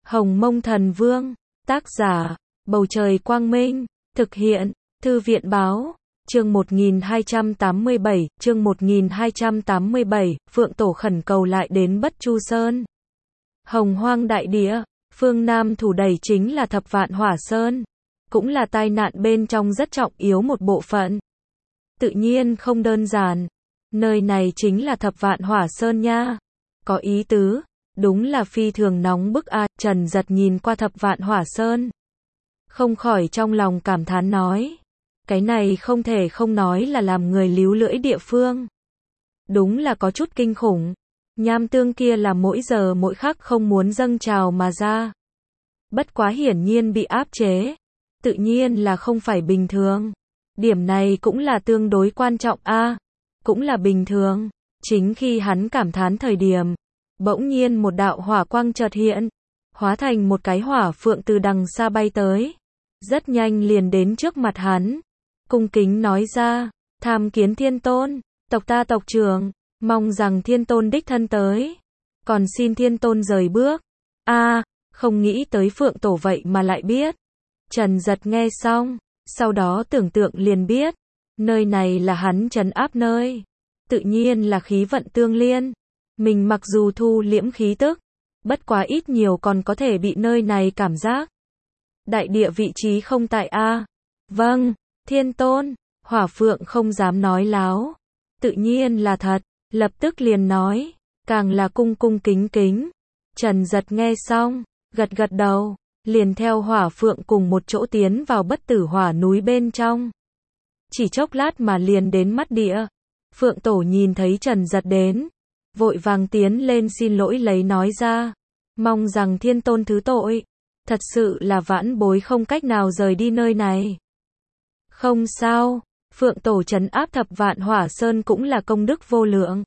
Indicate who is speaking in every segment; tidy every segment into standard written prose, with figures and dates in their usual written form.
Speaker 1: Hồng Mông Thần Vương, tác giả, Bầu Trời Quang Minh, thực hiện, Thư viện Báo, chương 1287, Phượng Tổ khẩn cầu lại đến Bất Chu Sơn. Hồng Hoang Đại Địa, phương Nam thủ đẩy chính là Thập Vạn Hỏa Sơn, cũng là tai nạn bên trong rất trọng yếu một bộ phận. Tự nhiên không đơn giản, nơi này chính là Thập Vạn Hỏa Sơn nha, có ý tứ. Đúng là phi thường nóng bức a. Trần Giật nhìn qua Thập Vạn Hỏa Sơn, không khỏi trong lòng cảm thán nói, cái này không thể không nói là làm người líu lưỡi địa phương. Đúng là có chút kinh khủng, nham tương kia là mỗi giờ mỗi khắc không muốn dâng trào mà ra. Bất quá hiển nhiên bị áp chế, tự nhiên là không phải bình thường. Điểm này cũng là tương đối quan trọng a, cũng là bình thường. Chính khi hắn cảm thán thời điểm, bỗng nhiên một đạo hỏa quang chợt hiện, hóa thành một cái hỏa phượng từ đằng xa bay tới, rất nhanh liền đến trước mặt hắn, cung kính nói ra, tham kiến Thiên Tôn, tộc ta tộc trưởng, mong rằng Thiên Tôn đích thân tới, còn xin Thiên Tôn rời bước. Không nghĩ tới Phượng Tổ vậy mà lại biết. Trần Giật nghe xong, sau đó tưởng tượng liền biết, nơi này là hắn trấn áp nơi, tự nhiên là khí vận tương liên. Mình mặc dù thu liễm khí tức, bất quá ít nhiều còn có thể bị nơi này cảm giác. Đại địa vị trí không tại a. Vâng, Thiên Tôn, Hỏa Phượng không dám nói láo, tự nhiên là thật, lập tức liền nói, càng là cung cung kính kính. Trần Giật nghe xong, gật gật đầu, liền theo Hỏa Phượng cùng một chỗ tiến vào Bất Tử Hỏa núi bên trong. Chỉ chốc lát mà liền đến mắt địa. Phượng Tổ nhìn thấy Trần Giật đến, vội vàng tiến lên xin lỗi lấy nói ra, mong rằng Thiên Tôn thứ tội, thật sự là vãn bối không cách nào rời đi nơi này. Không sao, Phượng Tổ trấn áp Thập Vạn Hỏa Sơn cũng là công đức vô lượng.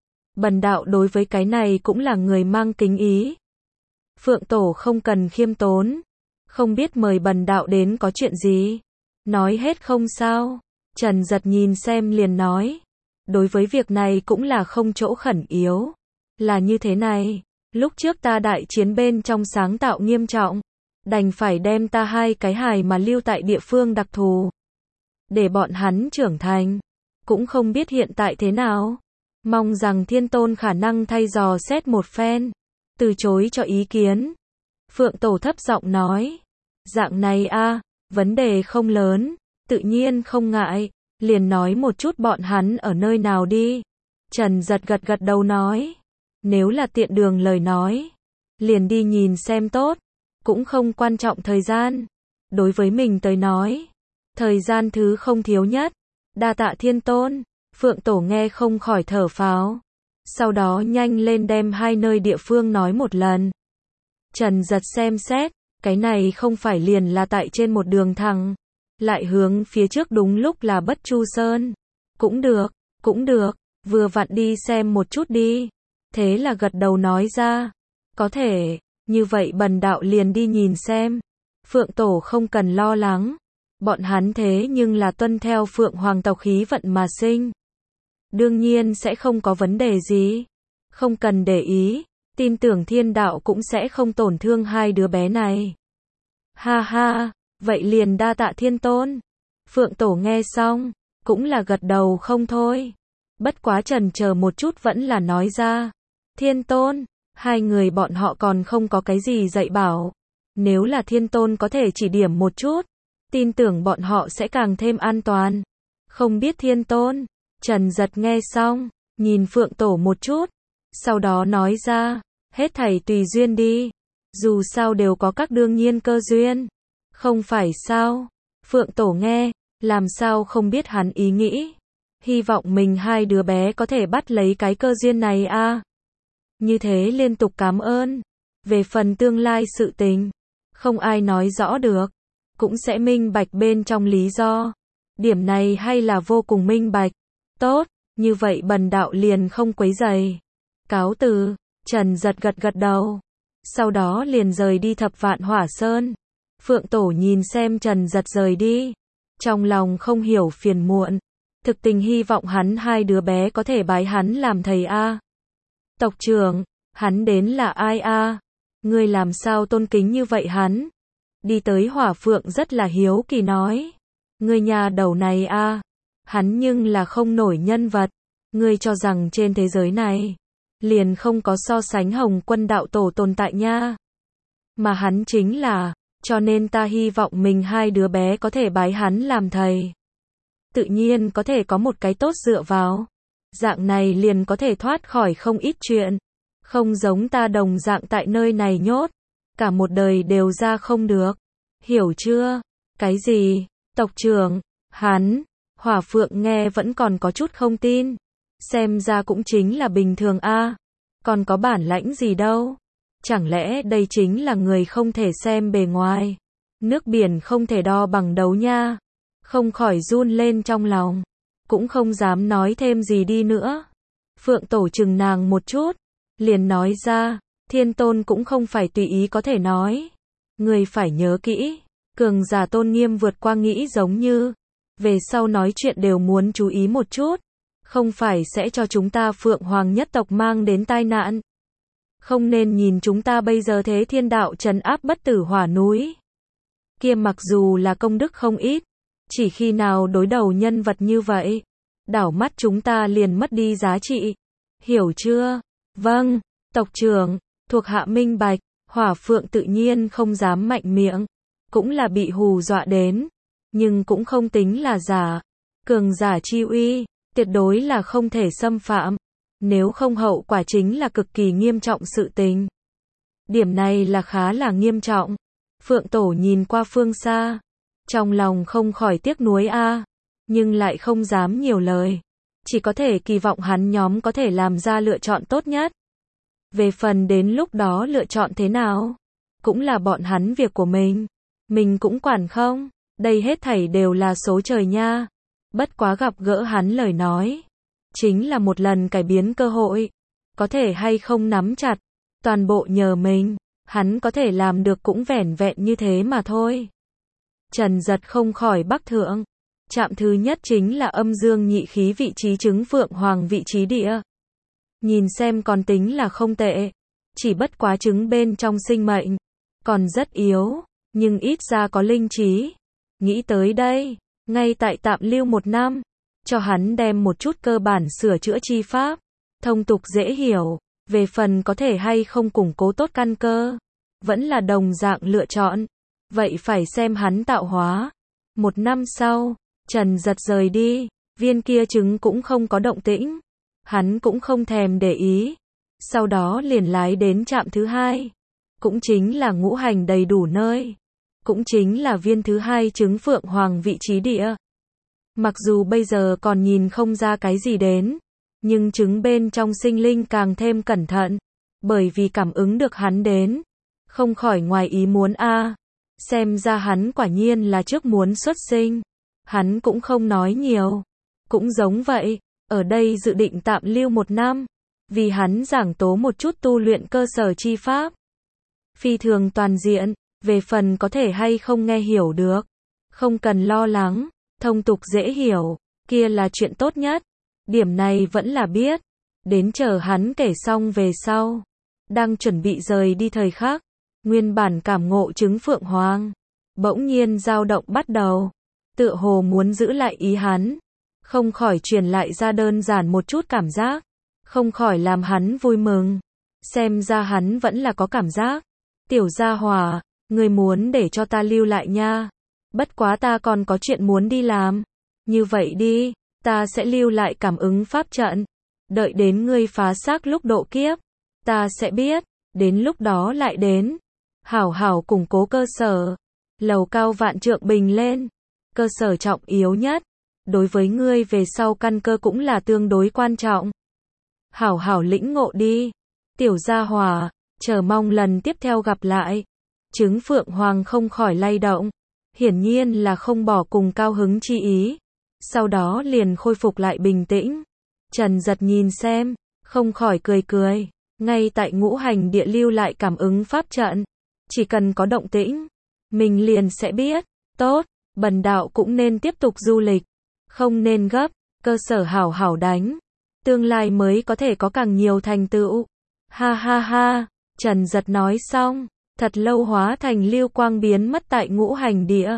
Speaker 1: Bần đạo đối với cái này cũng là người mang kính ý. Phượng Tổ không cần khiêm tốn, không biết mời bần đạo đến có chuyện gì. Nói hết không sao. Trần Giật nhìn xem liền nói, đối với việc này cũng là không chỗ khẩn yếu. Là như thế này, lúc trước ta đại chiến bên trong sáng tạo nghiêm trọng, đành phải đem ta hai cái hài mà lưu tại địa phương đặc thù, để bọn hắn trưởng thành. Cũng không biết hiện tại thế nào. Mong rằng Thiên Tôn khả năng thay dò xét một phen, từ chối cho ý kiến. Phượng Tổ thấp giọng nói, dạng này a, vấn đề không lớn, tự nhiên không ngại. Liền nói một chút bọn hắn ở nơi nào đi. Trần Giật gật gật đầu nói, nếu là tiện đường lời nói, liền đi nhìn xem tốt, cũng không quan trọng thời gian. Đối với mình tới nói, thời gian thứ không thiếu nhất. Đa tạ Thiên Tôn. Phượng Tổ nghe không khỏi thở phào, sau đó nhanh lên đem hai nơi địa phương nói một lần. Trần Giật xem xét, cái này không phải liền là tại trên một đường thẳng, lại hướng phía trước đúng lúc là Bất Chu Sơn. Cũng được, vừa vặn đi xem một chút đi. Thế là gật đầu nói ra, có thể, như vậy bần đạo liền đi nhìn xem. Phượng Tổ không cần lo lắng, bọn hắn thế nhưng là tuân theo Phượng Hoàng tộc khí vận mà sinh. Đương nhiên sẽ không có vấn đề gì, không cần để ý, tin tưởng thiên đạo cũng sẽ không tổn thương hai đứa bé này. Ha ha. Vậy liền đa tạ Thiên Tôn. Phượng Tổ nghe xong, cũng là gật đầu không thôi. Bất quá chần chờ một chút vẫn là nói ra, Thiên Tôn, hai người bọn họ còn không có cái gì dạy bảo. Nếu là Thiên Tôn có thể chỉ điểm một chút, tin tưởng bọn họ sẽ càng thêm an toàn. Không biết Thiên Tôn. Trần Giật nghe xong, nhìn Phượng Tổ một chút, sau đó nói ra, hết thảy tùy duyên đi. Dù sao đều có các đương nhiên cơ duyên. Không phải sao? Phượng Tổ nghe, làm sao không biết hắn ý nghĩ. Hy vọng mình hai đứa bé có thể bắt lấy cái cơ duyên này a. Như thế liên tục cảm ơn. Về phần tương lai sự tình, không ai nói rõ được, cũng sẽ minh bạch bên trong lý do. Điểm này hay là vô cùng minh bạch. Tốt, như vậy bần đạo liền không quấy rầy. Cáo từ. Trần Giật gật gật đầu, sau đó liền rời đi Thập Vạn Hỏa Sơn. Phượng Tổ nhìn xem Trần Giật rời đi, trong lòng không hiểu phiền muộn, thực tình hy vọng hắn hai đứa bé có thể bái hắn làm thầy a. Tộc trưởng, hắn đến là ai a? Ngươi làm sao tôn kính như vậy hắn? Đi tới Hỏa Phượng rất là hiếu kỳ nói. Ngươi nhà đầu này a, hắn nhưng là không nổi nhân vật. Ngươi cho rằng trên thế giới này, liền không có so sánh Hồng Quân đạo tổ tồn tại nha. Mà hắn chính là, cho nên ta hy vọng mình hai đứa bé có thể bái hắn làm thầy. Tự nhiên có thể có một cái tốt dựa vào. Dạng này liền có thể thoát khỏi không ít chuyện. Không giống ta đồng dạng tại nơi này nhốt. Cả một đời đều ra không được. Hiểu chưa? Cái gì? Tộc trưởng, hắn, Hỏa Phượng nghe vẫn còn có chút không tin. Xem ra cũng chính là bình thường a, còn có bản lãnh gì đâu. Chẳng lẽ đây chính là người không thể xem bề ngoài. Nước biển không thể đo bằng đấu nha. Không khỏi run lên trong lòng. Cũng không dám nói thêm gì đi nữa. Phượng Tổ chừng nàng một chút. Liền nói ra, Thiên Tôn cũng không phải tùy ý có thể nói. Người phải nhớ kỹ. Cường giả tôn nghiêm vượt qua nghĩ giống như. Về sau nói chuyện đều muốn chú ý một chút. Không phải sẽ cho chúng ta Phượng Hoàng nhất tộc mang đến tai nạn. Không nên nhìn chúng ta bây giờ thế thiên đạo trấn áp bất tử hỏa núi. Kia mặc dù là công đức không ít. Chỉ khi nào đối đầu nhân vật như vậy, đảo mắt chúng ta liền mất đi giá trị. Hiểu chưa? Vâng, tộc trưởng, thuộc hạ minh bạch. Hỏa Phượng tự nhiên không dám mạnh miệng. Cũng là bị hù dọa đến. Nhưng cũng không tính là giả. Cường giả chi uy, tuyệt đối là không thể xâm phạm. Nếu không hậu quả chính là cực kỳ nghiêm trọng sự tình. Điểm này là khá là nghiêm trọng. Phượng Tổ nhìn qua phương xa. Trong lòng không khỏi tiếc nuối a, nhưng lại không dám nhiều lời. Chỉ có thể kỳ vọng hắn nhóm có thể làm ra lựa chọn tốt nhất. Về phần đến lúc đó lựa chọn thế nào, cũng là bọn hắn việc của mình cũng quản không. Đây hết thảy đều là số trời nha. Bất quá gặp gỡ hắn lời nói, chính là một lần cải biến cơ hội. Có thể hay không nắm chặt, toàn bộ nhờ mình. Hắn có thể làm được cũng vẻn vẹn như thế mà thôi. Trần Giật không khỏi bắc thượng. Trạm thứ nhất chính là âm dương nhị khí vị trí trứng Phượng Hoàng vị trí địa. Nhìn xem còn tính là không tệ. Chỉ bất quá trứng bên trong sinh mệnh. Còn rất yếu, nhưng ít ra có linh trí. Nghĩ tới đây, ngay tại tạm lưu 1 năm. Cho hắn đem một chút cơ bản sửa chữa chi pháp. Thông tục dễ hiểu. Về phần có thể hay không củng cố tốt căn cơ. Vẫn là đồng dạng lựa chọn. Vậy phải xem hắn tạo hóa. 1 năm sau, Trần Giật rời đi, viên kia trứng cũng không có động tĩnh. Hắn cũng không thèm để ý. Sau đó liền lái đến trạm thứ 2. Cũng chính là ngũ hành đầy đủ nơi. Cũng chính là viên thứ 2 trứng Phượng Hoàng vị trí địa. Mặc dù bây giờ còn nhìn không ra cái gì đến, nhưng trứng bên trong sinh linh càng thêm cẩn thận. Bởi vì cảm ứng được hắn đến. Không khỏi ngoài ý muốn a. Xem ra hắn quả nhiên là trước muốn xuất sinh. Hắn cũng không nói nhiều. Cũng giống vậy, ở đây dự định tạm lưu 1 năm. Vì hắn giảng tố một chút tu luyện cơ sở chi pháp. Phi thường toàn diện, về phần có thể hay không nghe hiểu được. Không cần lo lắng, thông tục dễ hiểu, kia là chuyện tốt nhất. Điểm này vẫn là biết. Đến chờ hắn kể xong về sau. Đang chuẩn bị rời đi thời khắc. Nguyên bản cảm ngộ trứng Phượng Hoàng. Bỗng nhiên dao động bắt đầu. Tựa hồ muốn giữ lại ý hắn. Không khỏi truyền lại ra đơn giản một chút cảm giác. Không khỏi làm hắn vui mừng. Xem ra hắn vẫn là có cảm giác. Tiểu gia hỏa, người muốn để cho ta lưu lại nha. Bất quá ta còn có chuyện muốn đi làm. Như vậy đi, ta sẽ lưu lại cảm ứng pháp trận. Đợi đến ngươi phá xác lúc độ kiếp. Ta sẽ biết, đến lúc đó lại đến. Hảo hảo củng cố cơ sở. Lầu cao vạn trượng bình lên. Cơ sở trọng yếu nhất. Đối với ngươi về sau căn cơ cũng là tương đối quan trọng. Hảo hảo lĩnh ngộ đi. Tiểu gia hỏa, chờ mong lần tiếp theo gặp lại. Trứng Phượng Hoàng không khỏi lay động. Hiển nhiên là không bỏ cùng cao hứng chi ý. Sau đó liền khôi phục lại bình tĩnh. Trần Giật nhìn xem, không khỏi cười cười. Ngay tại ngũ hành địa lưu lại cảm ứng pháp trận. Chỉ cần có động tĩnh, mình liền sẽ biết. Tốt, bần đạo cũng nên tiếp tục du lịch. Không nên gấp, cơ sở hảo hảo đánh. Tương lai mới có thể có càng nhiều thành tựu. Ha ha ha, Trần Giật nói xong, thật lâu hóa thành lưu quang biến mất tại ngũ hành địa.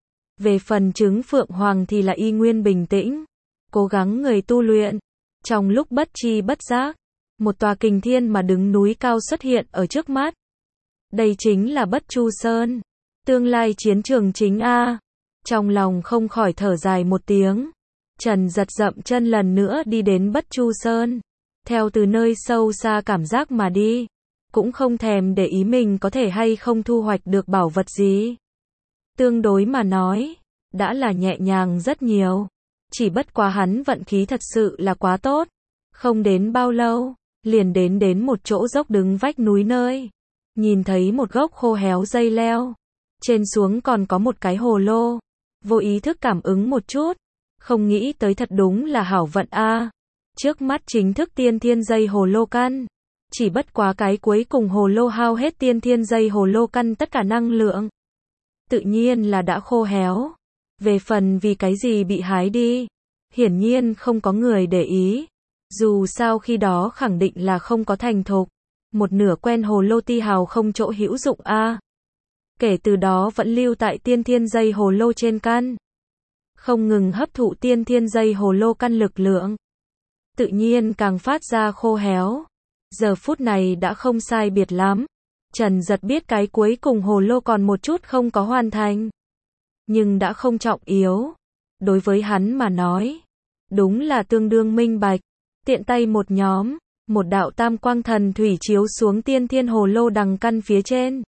Speaker 1: Về phần trứng Phượng Hoàng thì là y nguyên bình tĩnh, cố gắng người tu luyện. Trong lúc bất tri bất giác, một tòa kình thiên mà đứng núi cao xuất hiện ở trước mắt. Đây chính là Bất Chu Sơn, tương lai chiến trường chính a. Trong lòng không khỏi thở dài một tiếng. Trần Giật dậm chân lần nữa đi đến Bất Chu Sơn, theo từ nơi sâu xa cảm giác mà đi, cũng không thèm để ý mình có thể hay không thu hoạch được bảo vật gì. Tương đối mà nói, đã là nhẹ nhàng rất nhiều. Chỉ bất quá hắn vận khí thật sự là quá tốt. Không đến bao lâu, liền đến một chỗ dốc đứng vách núi nơi. Nhìn thấy một gốc khô héo dây leo. Trên xuống còn có một cái hồ lô. Vô ý thức cảm ứng một chút. Không nghĩ tới thật đúng là hảo vận a. Trước mắt chính thức tiên thiên dây hồ lô căn. Chỉ bất quá cái cuối cùng hồ lô hao hết tiên thiên dây hồ lô căn tất cả năng lượng. Tự nhiên là đã khô héo. Về phần vì cái gì bị hái đi, hiển nhiên không có người để ý. Dù sao khi đó khẳng định là không có thành thục. Một nửa quen hồ lô ti hào không chỗ hữu dụng a. Kể từ đó vẫn lưu tại tiên thiên dây hồ lô trên căn. Không ngừng hấp thụ tiên thiên dây hồ lô căn lực lượng. Tự nhiên càng phát ra khô héo. Giờ phút này đã không sai biệt lắm. Trần Giật biết cái cuối cùng hồ lô còn một chút không có hoàn thành. Nhưng đã không trọng yếu. Đối với hắn mà nói, đúng là tương đương minh bạch. Tiện tay một nhóm, một đạo tam quang thần thủy chiếu xuống tiên thiên hồ lô đằng căn phía trên.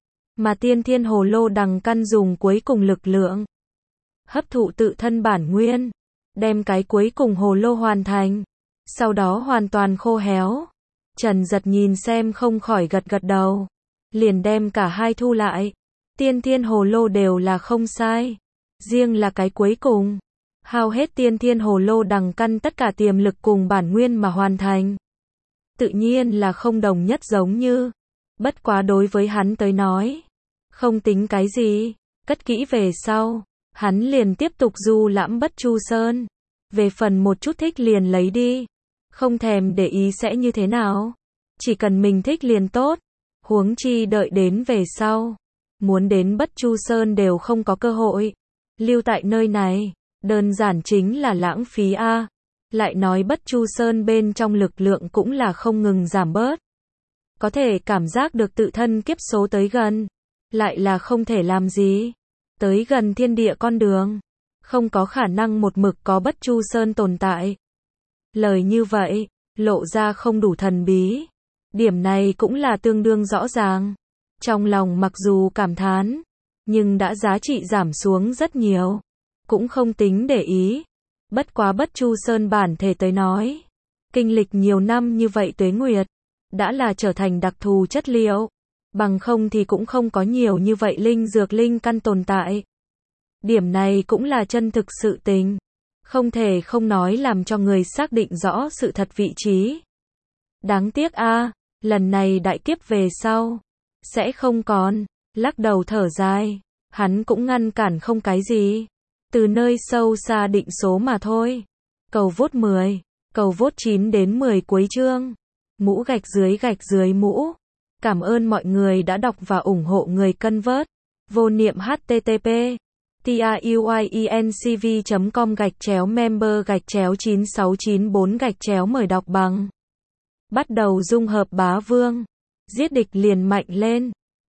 Speaker 1: Mà tiên thiên hồ lô đằng căn dùng cuối cùng lực lượng hấp thụ tự thân bản nguyên, đem cái cuối cùng hồ lô hoàn thành. Sau đó hoàn toàn khô héo. Trần Giật nhìn xem không khỏi gật gật đầu. Liền đem cả hai thu lại. Tiên thiên hồ lô đều là không sai. Riêng là cái cuối cùng, hao hết tiên thiên hồ lô đằng căn tất cả tiềm lực cùng bản nguyên mà hoàn thành. Tự nhiên là không đồng nhất giống như. Bất quá đối với hắn tới nói, không tính cái gì. Cất kỹ về sau, hắn liền tiếp tục du lãm Bất Chu Sơn. Về phần một chút thích liền lấy đi. Không thèm để ý sẽ như thế nào. Chỉ cần mình thích liền tốt. Huống chi đợi đến về sau, muốn đến Bất Chu Sơn đều không có cơ hội. Lưu tại nơi này, đơn giản chính là lãng phí a. Lại nói Bất Chu Sơn bên trong lực lượng cũng là không ngừng giảm bớt. Có thể cảm giác được tự thân kiếp số tới gần. Lại là không thể làm gì. Tới gần thiên địa con đường. Không có khả năng một mực có Bất Chu Sơn tồn tại. Lời như vậy, lộ ra không đủ thần bí. Điểm này cũng là tương đương rõ ràng. Trong lòng mặc dù cảm thán, nhưng đã giá trị giảm xuống rất nhiều. Cũng không tính để ý. Bất quá Bất Chu Sơn bản thể tới nói. Kinh lịch nhiều năm như vậy tuế nguyệt. Đã là trở thành đặc thù chất liệu. Bằng không thì cũng không có nhiều như vậy linh dược linh căn tồn tại. Điểm này cũng là chân thực sự tình. Không thể không nói làm cho người xác định rõ sự thật vị trí. Đáng tiếc a, lần này đại kiếp về sau sẽ không còn. Lắc đầu thở dài, hắn cũng ngăn cản không cái gì. Từ nơi sâu xa định số mà thôi. Cầu vote 10, cầu vote 9 đến 10 cuối chương. Mũ gạch dưới mũ. Cảm ơn mọi người đã đọc và ủng hộ người cân vớt. Vô niệm http truyencv.com/member/9694 mời đọc bằng. Bắt đầu dung hợp bá vương. Giết địch liền mạnh lên.